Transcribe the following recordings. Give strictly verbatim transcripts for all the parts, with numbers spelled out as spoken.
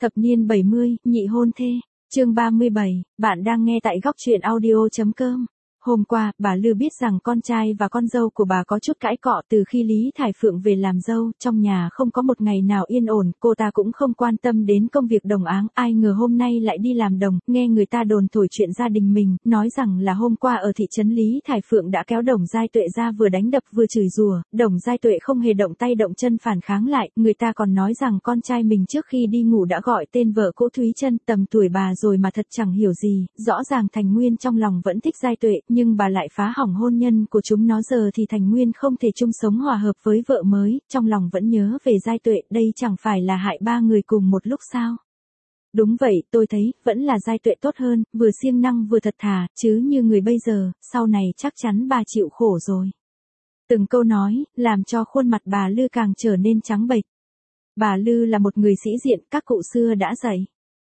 Thập niên bảy mươi, nhị hôn thê, chương ba mươi bảy, bạn đang nghe tại góc truyện audio.com. Hôm qua, bà Lư biết rằng con trai và con dâu của bà có chút cãi cọ từ khi Lý Thải Phượng về làm dâu, trong nhà không có một ngày nào yên ổn, cô ta cũng không quan tâm đến công việc đồng áng, ai ngờ hôm nay lại đi làm đồng, nghe người ta đồn thổi chuyện gia đình mình, nói rằng là hôm qua ở thị trấn Lý Thải Phượng đã kéo Đồng Giai Tuệ ra vừa đánh đập vừa chửi rủa, Đồng Giai Tuệ không hề động tay động chân phản kháng lại, người ta còn nói rằng con trai mình trước khi đi ngủ đã gọi tên vợ cũ Thúy Trân, tầm tuổi bà rồi mà thật chẳng hiểu gì, rõ ràng Thành Nguyên trong lòng vẫn thích Giai Tuệ, nhưng bà lại phá hỏng hôn nhân của chúng nó, giờ thì Thành Nguyên không thể chung sống hòa hợp với vợ mới, trong lòng vẫn nhớ về Giai Tuệ, đây chẳng phải là hại ba người cùng một lúc sao? Đúng vậy, tôi thấy, vẫn là Giai Tuệ tốt hơn, vừa siêng năng vừa thật thà, chứ như người bây giờ, sau này chắc chắn bà chịu khổ rồi. Từng câu nói, làm cho khuôn mặt bà Lư càng trở nên trắng bệch. Bà Lư là một người sĩ diện, các cụ xưa đã dạy.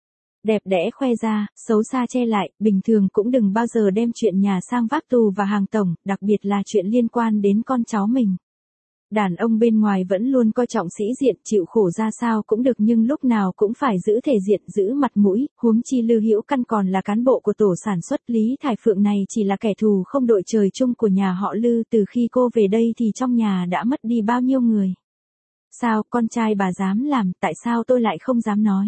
Đẹp đẽ khoe ra, xấu xa che lại, bình thường cũng đừng bao giờ đem chuyện nhà sang vác tù và hàng tổng, đặc biệt là chuyện liên quan đến con cháu mình. Đàn ông bên ngoài vẫn luôn coi trọng sĩ diện, chịu khổ ra sao cũng được, nhưng lúc nào cũng phải giữ thể diện, giữ mặt mũi, huống chi Lư Hữu Căn còn là cán bộ của tổ sản xuất, Lý Thải Phượng này chỉ là kẻ thù không đội trời chung của nhà họ Lư, từ khi cô về đây thì trong nhà đã mất đi bao nhiêu người. Sao, con trai bà dám làm, tại sao tôi lại không dám nói?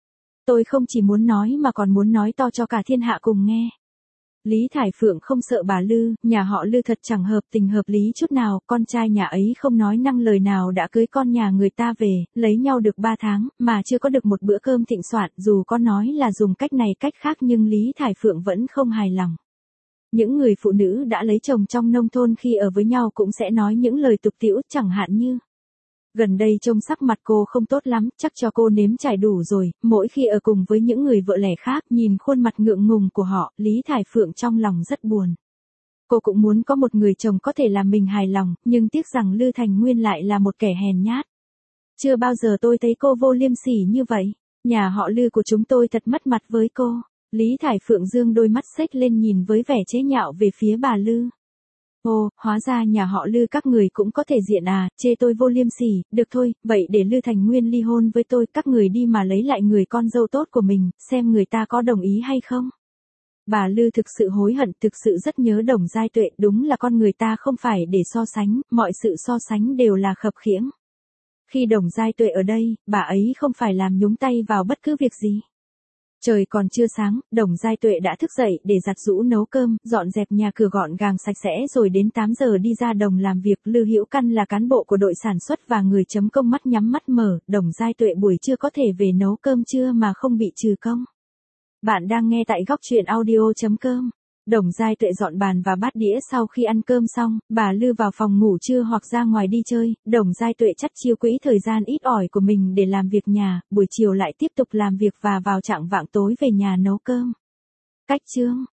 Tôi không chỉ muốn nói mà còn muốn nói to cho cả thiên hạ cùng nghe. Lý Thải Phượng không sợ bà Lư, nhà họ Lư thật chẳng hợp tình hợp lý chút nào, con trai nhà ấy không nói năng lời nào đã cưới con nhà người ta về, lấy nhau được ba tháng, mà chưa có được một bữa cơm thịnh soạn, dù có nói là dùng cách này cách khác nhưng Lý Thải Phượng vẫn không hài lòng. Những người phụ nữ đã lấy chồng trong nông thôn khi ở với nhau cũng sẽ nói những lời tục tĩu, chẳng hạn như: gần đây trông sắc mặt cô không tốt lắm, chắc cho cô nếm trải đủ rồi, mỗi khi ở cùng với những người vợ lẽ khác, nhìn khuôn mặt ngượng ngùng của họ, Lý Thải Phượng trong lòng rất buồn. Cô cũng muốn có một người chồng có thể làm mình hài lòng, nhưng tiếc rằng Lư Thành Nguyên lại là một kẻ hèn nhát. Chưa bao giờ tôi thấy cô vô liêm sỉ như vậy, nhà họ Lư của chúng tôi thật mất mặt với cô. Lý Thải Phượng dương đôi mắt xếch lên nhìn với vẻ chế nhạo về phía bà Lư. Ồ, hóa ra nhà họ Lư các người cũng có thể diện à, chê tôi vô liêm sỉ, được thôi, vậy để Lư Thành Nguyên ly hôn với tôi, các người đi mà lấy lại người con dâu tốt của mình, xem người ta có đồng ý hay không. Bà Lư thực sự hối hận, thực sự rất nhớ Đồng Giai Tuệ, đúng là con người ta không phải để so sánh, mọi sự so sánh đều là khập khiễng. Khi Đồng Giai Tuệ ở đây, bà ấy không phải làm nhúng tay vào bất cứ việc gì. Trời còn chưa sáng, Đồng Giai Tuệ đã thức dậy để giặt giũ nấu cơm, dọn dẹp nhà cửa gọn gàng sạch sẽ rồi đến tám giờ đi ra đồng làm việc. Lư Hữu Căn là cán bộ của đội sản xuất và người chấm công mắt nhắm mắt mở, Đồng Giai Tuệ buổi trưa có thể về nấu cơm trưa mà không bị trừ công. Bạn đang nghe tại góc truyện audio.com. Đồng Giai Tuệ dọn bàn và bát đĩa sau khi ăn cơm xong, bà Lư vào phòng ngủ trưa hoặc ra ngoài đi chơi, Đồng Giai Tuệ chắt chiu quỹ thời gian ít ỏi của mình để làm việc nhà, buổi chiều lại tiếp tục làm việc và vào chạng vạng tối về nhà nấu cơm. Cách chương